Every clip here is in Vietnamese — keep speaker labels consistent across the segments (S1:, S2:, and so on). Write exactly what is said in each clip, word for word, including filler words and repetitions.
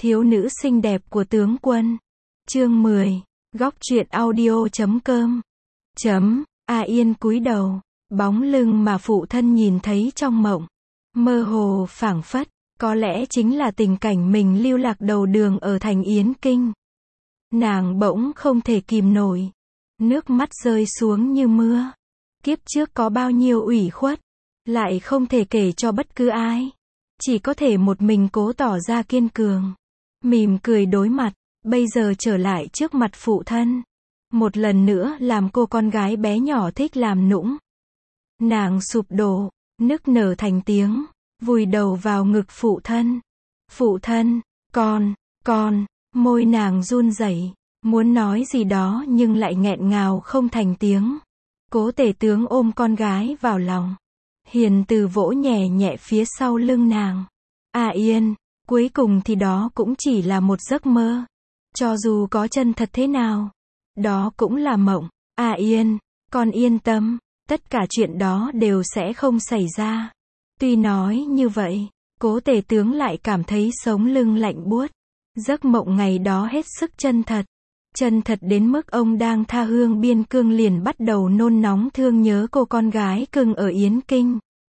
S1: Thiếu nữ xinh đẹp của tướng quân. Chương mười. Góc truyện audio chấm com. Chấm. A Yên cúi đầu, bóng lưng mà phụ thân nhìn thấy trong mộng, mơ hồ phảng phất, có lẽ chính là tình cảnh mình lưu lạc đầu đường ở thành Yến Kinh. Nàng bỗng không thể kìm nổi, nước mắt rơi xuống như mưa. Kiếp trước có bao nhiêu ủy khuất, lại không thể kể cho bất cứ ai, chỉ có thể một mình cố tỏ ra kiên cường, mỉm cười đối mặt. Bây giờ trở lại trước mặt phụ thân, một lần nữa làm cô con gái bé nhỏ thích làm nũng. Nàng sụp đổ, nức nở thành tiếng, vùi đầu vào ngực phụ thân. Phụ thân, con, con, môi nàng run rẩy, muốn nói gì đó nhưng lại nghẹn ngào không thành tiếng. Cố Tể tướng ôm con gái vào lòng, hiền từ vỗ nhẹ nhẹ phía sau lưng nàng. A Yên, cuối cùng thì đó cũng chỉ là một giấc mơ. Cho dù có chân thật thế nào, đó cũng là mộng. A Yên, con yên tâm, tất cả chuyện đó đều sẽ không xảy ra. Tuy nói như vậy, Cố Tể tướng lại cảm thấy sống lưng lạnh buốt. Giấc mộng ngày đó hết sức chân thật. Chân thật đến mức ông đang tha hương biên cương liền bắt đầu nôn nóng thương nhớ cô con gái cưng ở Yến Kinh.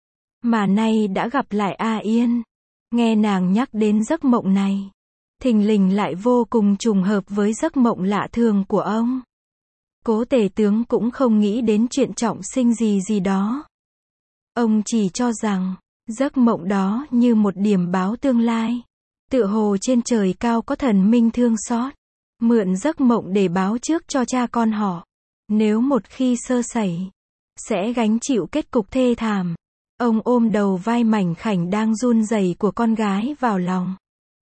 S1: Mà nay đã gặp lại A Yên. Nghe nàng nhắc đến giấc mộng này, thình lình lại vô cùng trùng hợp với giấc mộng lạ thường của ông. Cố Tể tướng cũng không nghĩ đến chuyện trọng sinh gì gì đó. Ông chỉ cho rằng, giấc mộng đó như một điểm báo tương lai. Tựa hồ trên trời cao có thần minh thương xót, mượn giấc mộng để báo trước cho cha con họ. Nếu một khi sơ sẩy, sẽ gánh chịu kết cục thê thảm. Ông ôm đầu vai mảnh khảnh đang run rẩy của con gái vào lòng.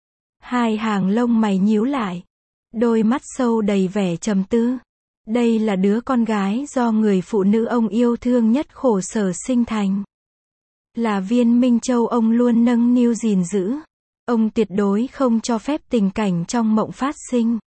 S1: Hai hàng lông mày nhíu lại, đôi mắt sâu đầy vẻ trầm tư. Đây là đứa con gái do người phụ nữ ông yêu thương nhất khổ sở sinh thành. Là viên minh châu ông luôn nâng niu gìn giữ. Ông tuyệt đối không cho phép tình cảnh trong mộng phát sinh.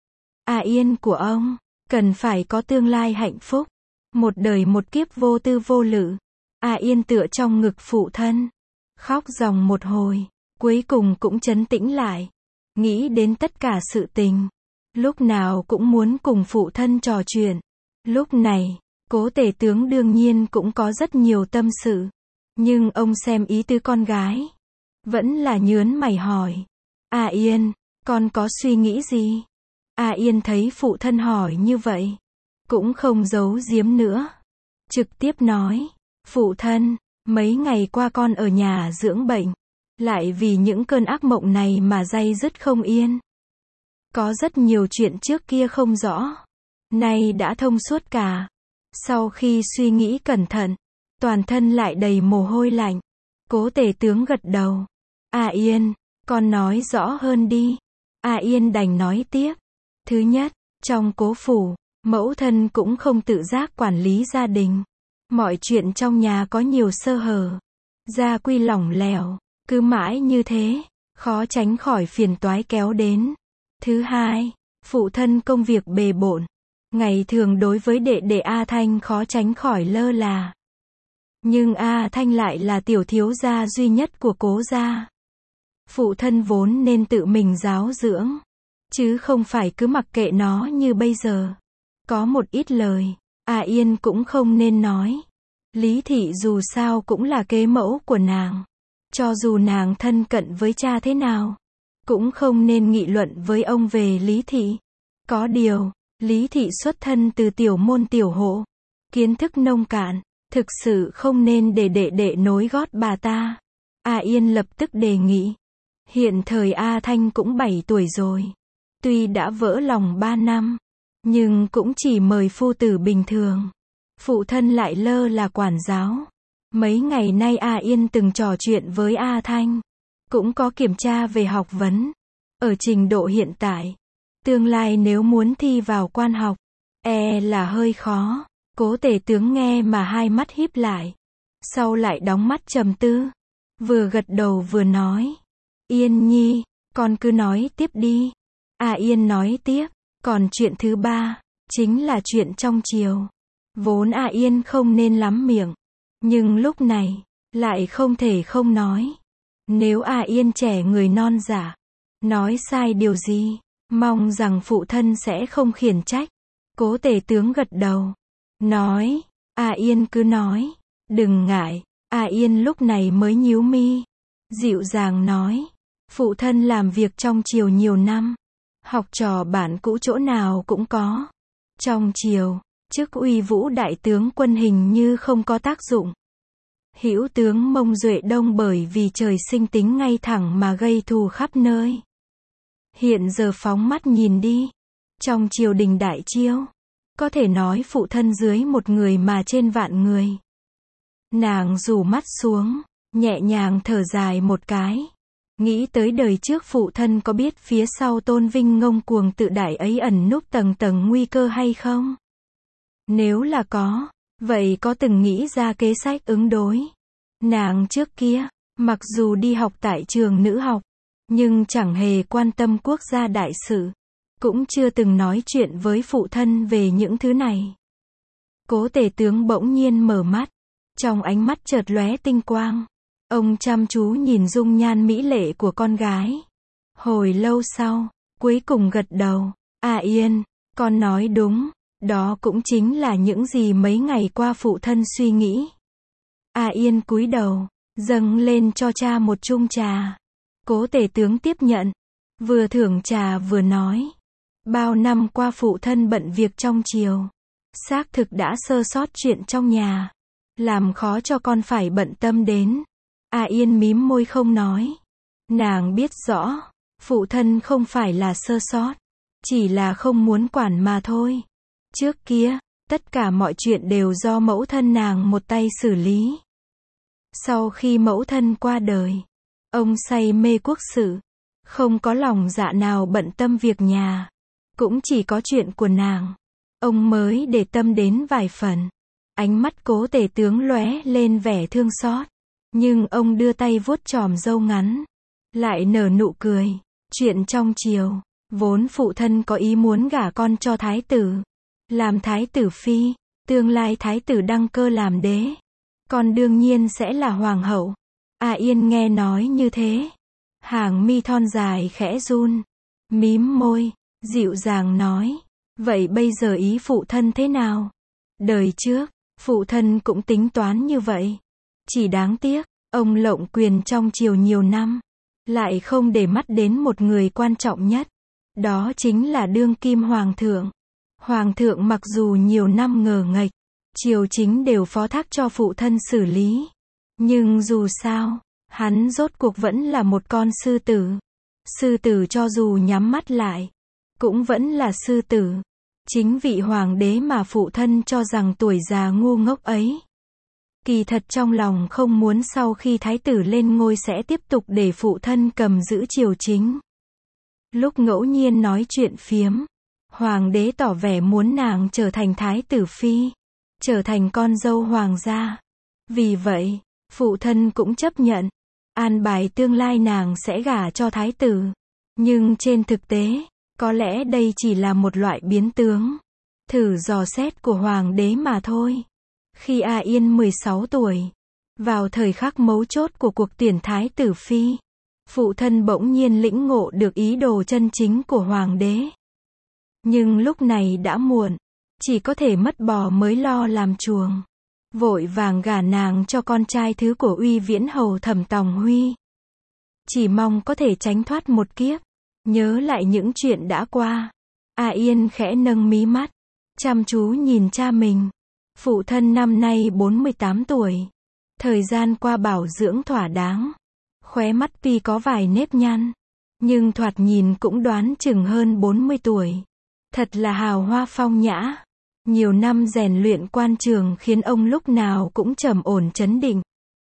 S1: A Yên của ông, cần phải có tương lai hạnh phúc. Một đời một kiếp vô tư vô lự. A Yên tựa trong ngực phụ thân, khóc ròng một hồi, cuối cùng cũng trấn tĩnh lại. Nghĩ đến tất cả sự tình, lúc nào cũng muốn cùng phụ thân trò chuyện. Lúc này, Cố Tể tướng đương nhiên cũng có rất nhiều tâm sự. Nhưng ông xem ý tứ con gái, vẫn là nhớn mày hỏi. A Yên, con có suy nghĩ gì? A Yên thấy phụ thân hỏi như vậy, cũng không giấu giếm nữa. Trực tiếp nói, phụ thân, mấy ngày qua con ở nhà dưỡng bệnh, lại vì những cơn ác mộng này mà day dứt không yên. Có rất nhiều chuyện trước kia không rõ, nay đã thông suốt cả. Sau khi suy nghĩ cẩn thận, toàn thân lại đầy mồ hôi lạnh. Cố Tể tướng gật đầu. A Yên, con nói rõ hơn đi. A Yên đành nói tiếp. Thứ nhất, trong cố phủ, mẫu thân cũng không tự giác quản lý gia đình. Mọi chuyện trong nhà có nhiều sơ hở, gia quy lỏng lẻo, cứ mãi như thế, khó tránh khỏi phiền toái kéo đến. Thứ hai, phụ thân công việc bề bộn, ngày thường đối với đệ đệ A Thanh khó tránh khỏi lơ là. Nhưng A Thanh lại là tiểu thiếu gia duy nhất của cố gia. Phụ thân vốn nên tự mình giáo dưỡng, chứ không phải cứ mặc kệ nó như bây giờ. Có một ít lời, A Yên cũng không nên nói. Lý Thị dù sao cũng là kế mẫu của nàng. Cho dù nàng thân cận với cha thế nào, cũng không nên nghị luận với ông về Lý Thị. Có điều, Lý Thị xuất thân từ tiểu môn tiểu hộ, kiến thức nông cạn, thực sự không nên để đệ đệ nối gót bà ta. A Yên lập tức đề nghị. Hiện thời A Thanh cũng bảy tuổi rồi. Tuy đã vỡ lòng ba năm, nhưng cũng chỉ mời phu tử bình thường. Phụ thân lại lơ là quản giáo. Mấy ngày nay A Yên từng trò chuyện với A Thanh, cũng có kiểm tra về học vấn. Ở trình độ hiện tại, tương lai nếu muốn thi vào quan học, e là hơi khó. Cố Tể tướng nghe mà hai mắt híp lại, sau lại đóng mắt trầm tư, vừa gật đầu vừa nói. Yên nhi, con cứ nói tiếp đi. A Yên nói tiếp, còn chuyện thứ ba, chính là chuyện trong triều. Vốn A Yên không nên lắm miệng, nhưng lúc này, lại không thể không nói. Nếu A Yên trẻ người non dạ, Nói sai điều gì? Mong rằng phụ thân sẽ không khiển trách. Cố tể tướng gật đầu. Nói, A Yên cứ nói. Đừng ngại. A Yên lúc này mới nhíu mi. Dịu dàng nói. Phụ thân làm việc trong triều nhiều năm. Học trò bản cũ chỗ nào cũng có. Trong triều, chức uy vũ đại tướng quân hình như không có tác dụng. Hữu tướng Mông Duệ Đông bởi vì trời sinh tính ngay thẳng mà gây thù khắp nơi. Hiện giờ phóng mắt nhìn đi. Trong triều đình đại chiêu, có thể nói phụ thân dưới một người mà trên vạn người. Nàng rủ mắt xuống, nhẹ nhàng thở dài một cái. Nghĩ tới đời trước phụ thân có biết phía sau tôn vinh ngông cuồng tự đại ấy ẩn núp tầng tầng nguy cơ hay không? Nếu là có, vậy có từng nghĩ ra kế sách ứng đối? Nàng trước kia, mặc dù đi học tại trường nữ học, nhưng chẳng hề quan tâm quốc gia đại sự. Cũng chưa từng nói chuyện với phụ thân về những thứ này. Cố tể tướng bỗng nhiên mở mắt. Trong ánh mắt chợt lóe tinh quang. Ông chăm chú nhìn dung nhan mỹ lệ của con gái. Hồi lâu sau, cuối cùng gật đầu. A Yên, con nói đúng. Đó cũng chính là những gì mấy ngày qua phụ thân suy nghĩ. A Yên cúi đầu, dâng lên cho cha một chung trà. Cố tể tướng tiếp nhận. Vừa thưởng trà vừa nói. Bao năm qua phụ thân bận việc trong triều. Xác thực đã sơ sót chuyện trong nhà. Làm khó cho con phải bận tâm đến. A Yên mím môi không nói. Nàng biết rõ, phụ thân không phải là sơ sót. Chỉ là không muốn quản mà thôi. Trước kia, tất cả mọi chuyện đều do mẫu thân nàng một tay xử lý. Sau khi mẫu thân qua đời, ông say mê quốc sự. Không có lòng dạ nào bận tâm việc nhà. Cũng chỉ có chuyện của nàng. Ông mới để tâm đến vài phần. Ánh mắt cố tể tướng lóe lên vẻ thương xót. Nhưng ông đưa tay vuốt chòm râu ngắn. Lại nở nụ cười. Chuyện trong triều. Vốn phụ thân có ý muốn gả con cho thái tử. Làm thái tử phi. Tương lai thái tử đăng cơ làm đế. Con đương nhiên sẽ là hoàng hậu. A Yên nghe nói như thế. Hàng mi thon dài khẽ run. Mím môi. Dịu dàng nói. Vậy bây giờ ý phụ thân thế nào? Đời trước, phụ thân cũng tính toán như vậy. Chỉ đáng tiếc, ông lộng quyền trong triều nhiều năm. Lại không để mắt đến một người quan trọng nhất. Đó chính là đương kim hoàng thượng. Hoàng thượng mặc dù nhiều năm ngờ nghệch, triều chính đều phó thác cho phụ thân xử lý. Nhưng dù sao, hắn rốt cuộc vẫn là một con sư tử. Sư tử cho dù nhắm mắt lại, cũng vẫn là sư tử. Chính vị hoàng đế mà phụ thân cho rằng tuổi già ngu ngốc ấy. Kỳ thật trong lòng không muốn sau khi thái tử lên ngôi sẽ tiếp tục để phụ thân cầm giữ triều chính. Lúc ngẫu nhiên nói chuyện phiếm, hoàng đế tỏ vẻ muốn nàng trở thành thái tử phi, trở thành con dâu hoàng gia. Vì vậy, phụ thân cũng chấp nhận, an bài tương lai nàng sẽ gả cho thái tử. Nhưng trên thực tế, có lẽ đây chỉ là một loại biến tướng, thử dò xét của hoàng đế mà thôi. Khi A Yên mười sáu tuổi, vào thời khắc mấu chốt của cuộc tuyển thái tử phi, phụ thân bỗng nhiên lĩnh ngộ được ý đồ chân chính của hoàng đế. Nhưng lúc này đã muộn, chỉ có thể mất bò mới lo làm chuồng. Vội vàng gả nàng cho con trai thứ của Uy Viễn hầu Thẩm Tòng Huy. Chỉ mong có thể tránh thoát một kiếp. Nhớ lại những chuyện đã qua, A Yên khẽ nâng mí mắt, chăm chú nhìn cha mình. Phụ thân năm nay bốn mươi tám tuổi. Thời gian qua bảo dưỡng thỏa đáng. Khóe mắt tuy có vài nếp nhăn, nhưng thoạt nhìn cũng đoán chừng hơn bốn mươi tuổi. Thật là hào hoa phong nhã. Nhiều năm rèn luyện quan trường khiến ông lúc nào cũng trầm ổn trấn định.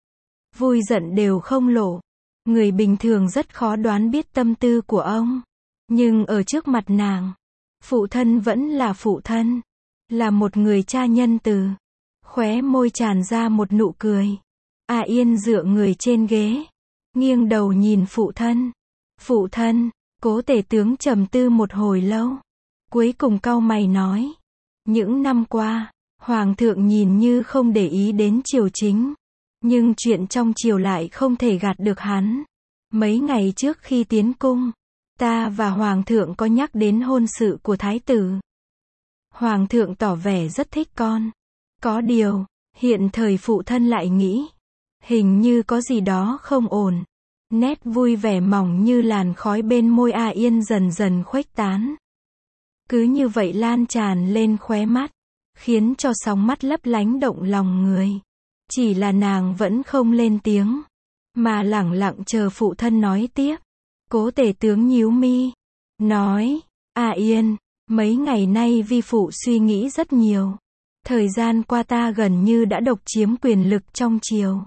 S1: Vui giận đều không lộ. Người bình thường rất khó đoán biết tâm tư của ông. Nhưng ở trước mặt nàng, phụ thân vẫn là phụ thân. Là một người cha nhân từ. Khóe môi tràn ra một nụ cười. A Yên dựa người trên ghế, nghiêng đầu nhìn phụ thân. Phụ thân, cố tể tướng trầm tư một hồi lâu. Cuối cùng cau mày nói. Những năm qua, hoàng thượng nhìn như không để ý đến triều chính. Nhưng chuyện trong triều lại không thể gạt được hắn. Mấy ngày trước khi tiến cung, Ta và Hoàng thượng có nhắc đến hôn sự của thái tử. Hoàng thượng tỏ vẻ rất thích con. Có điều, hiện thời phụ thân lại nghĩ, hình như có gì đó không ổn. Nét vui vẻ mỏng như làn khói bên môi A Yên dần dần khuếch tán. Cứ như vậy lan tràn lên khóe mắt, khiến cho sóng mắt lấp lánh động lòng người. Chỉ là nàng vẫn không lên tiếng, mà lẳng lặng chờ phụ thân nói tiếp. Cố tể tướng nhíu mi, nói, A Yên, mấy ngày nay vi phụ suy nghĩ rất nhiều. Thời gian qua ta gần như đã độc chiếm quyền lực trong triều.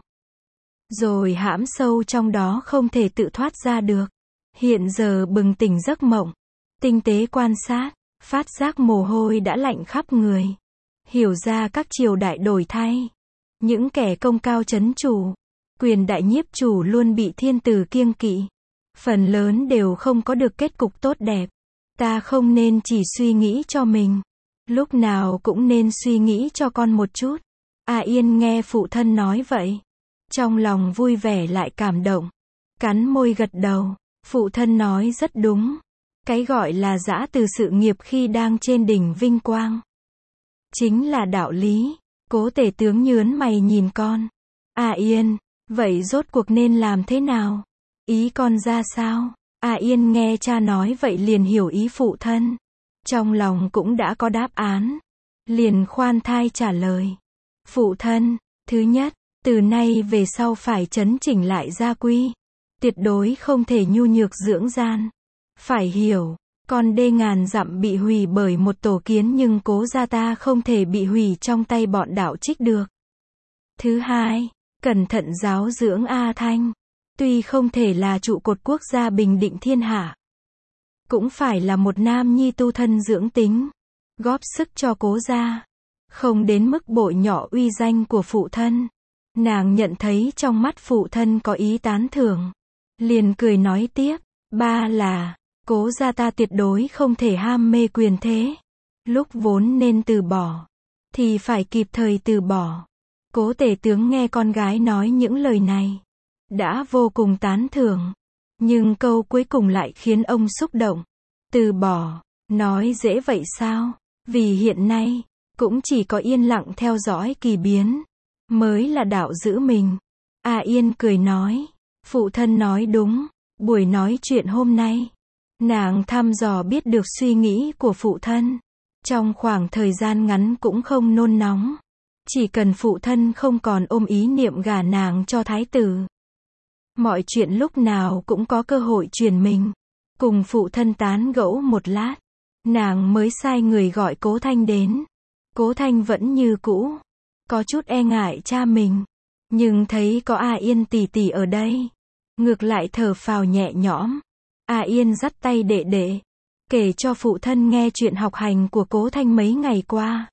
S1: Rồi hãm sâu trong đó không thể tự thoát ra được. Hiện giờ bừng tỉnh giấc mộng, tinh tế quan sát, phát giác mồ hôi đã lạnh khắp người. Hiểu ra các triều đại đổi thay. Những kẻ công cao chấn chủ, quyền đại nhiếp chủ luôn bị thiên tử kiêng kỵ. Phần lớn đều không có được kết cục tốt đẹp. Ta không nên chỉ suy nghĩ cho mình. Lúc nào cũng nên suy nghĩ cho con một chút. A Yên nghe phụ thân nói vậy, trong lòng vui vẻ lại cảm động. Cắn môi gật đầu. Phụ thân nói rất đúng. Cái gọi là giã từ sự nghiệp khi đang trên đỉnh vinh quang, chính là đạo lý. Cố tể tướng nhớn mày nhìn con. A Yên, vậy rốt cuộc nên làm thế nào? Ý con ra sao? A Yên nghe cha nói vậy liền hiểu ý phụ thân. Trong lòng cũng đã có đáp án. Liền khoan thai trả lời. Phụ thân, thứ nhất, từ nay về sau phải chấn chỉnh lại gia quy. Tuyệt đối không thể nhu nhược dưỡng gian. Phải hiểu, con đê ngàn dặm bị hủy bởi một tổ kiến nhưng cố gia ta không thể bị hủy trong tay bọn đạo trích được. Thứ hai, cẩn thận giáo dưỡng A Thanh. Tuy không thể là trụ cột quốc gia bình định thiên hạ, cũng phải là một nam nhi tu thân dưỡng tính, góp sức cho cố gia. Không đến mức bội nhọ uy danh của phụ thân. Nàng nhận thấy trong mắt phụ thân có ý tán thưởng. Liền cười nói tiếp. Ba là, cố gia ta tuyệt đối không thể ham mê quyền thế. Lúc vốn nên từ bỏ, thì phải kịp thời từ bỏ. Cố tể tướng nghe con gái nói những lời này, đã vô cùng tán thưởng. Nhưng câu cuối cùng lại khiến ông xúc động. Từ bỏ, nói dễ vậy sao? Vì hiện nay, cũng chỉ có yên lặng theo dõi kỳ biến, mới là đạo giữ mình. A Yên cười nói. Phụ thân nói đúng. Buổi nói chuyện hôm nay, nàng thăm dò biết được suy nghĩ của phụ thân. Trong khoảng thời gian ngắn cũng không nôn nóng. Chỉ cần phụ thân không còn ôm ý niệm gả nàng cho thái tử, mọi chuyện lúc nào cũng có cơ hội truyền mình. Cùng phụ thân tán gẫu một lát, nàng mới sai người gọi Cố Thanh đến. Cố Thanh vẫn như cũ, có chút e ngại cha mình, nhưng thấy có A Yên tỷ tỷ ở đây, ngược lại thở phào nhẹ nhõm. A Yên dắt tay đệ đệ, kể cho phụ thân nghe chuyện học hành của Cố Thanh mấy ngày qua.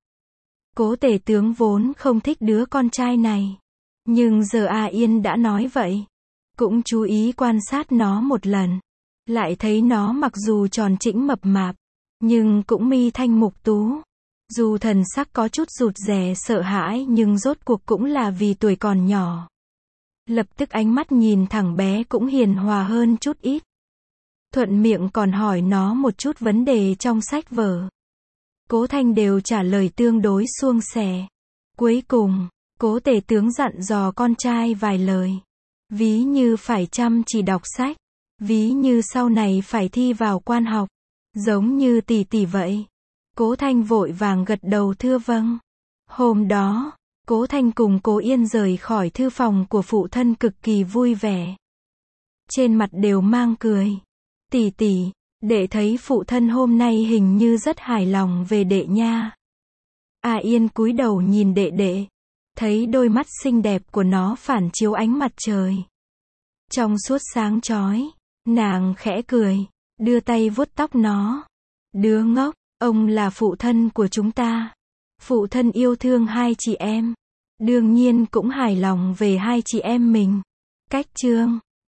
S1: Cố tể tướng vốn không thích đứa con trai này, nhưng giờ A Yên đã nói vậy, cũng chú ý quan sát nó một lần. Lại thấy nó mặc dù tròn trĩnh mập mạp, nhưng cũng mi thanh mục tú. Dù thần sắc có chút rụt rè sợ hãi nhưng rốt cuộc cũng là vì tuổi còn nhỏ. Lập tức ánh mắt nhìn thẳng bé cũng hiền hòa hơn chút ít. Thuận miệng còn hỏi nó một chút vấn đề trong sách vở. Cố Thanh đều trả lời tương đối suông sẻ. Cuối cùng, Cố tể tướng dặn dò con trai vài lời. Ví như phải chăm chỉ đọc sách. Ví như sau này phải thi vào quan học. Giống như tỷ tỷ vậy. Cố Thanh vội vàng gật đầu thưa vâng. Hôm đó, Cố Thanh cùng Cố Yên rời khỏi thư phòng của phụ thân cực kỳ vui vẻ. Trên mặt đều mang cười. Tỷ tỷ, đệ thấy phụ thân hôm nay hình như rất hài lòng về đệ nha. A Yên cúi đầu nhìn đệ đệ, thấy đôi mắt xinh đẹp của nó phản chiếu ánh mặt trời. Trong suốt sáng chói, nàng khẽ cười, đưa tay vuốt tóc nó. Đứa ngốc, ông là phụ thân của chúng ta. Phụ thân yêu thương hai chị em, đương nhiên cũng hài lòng về hai chị em mình. Cách chương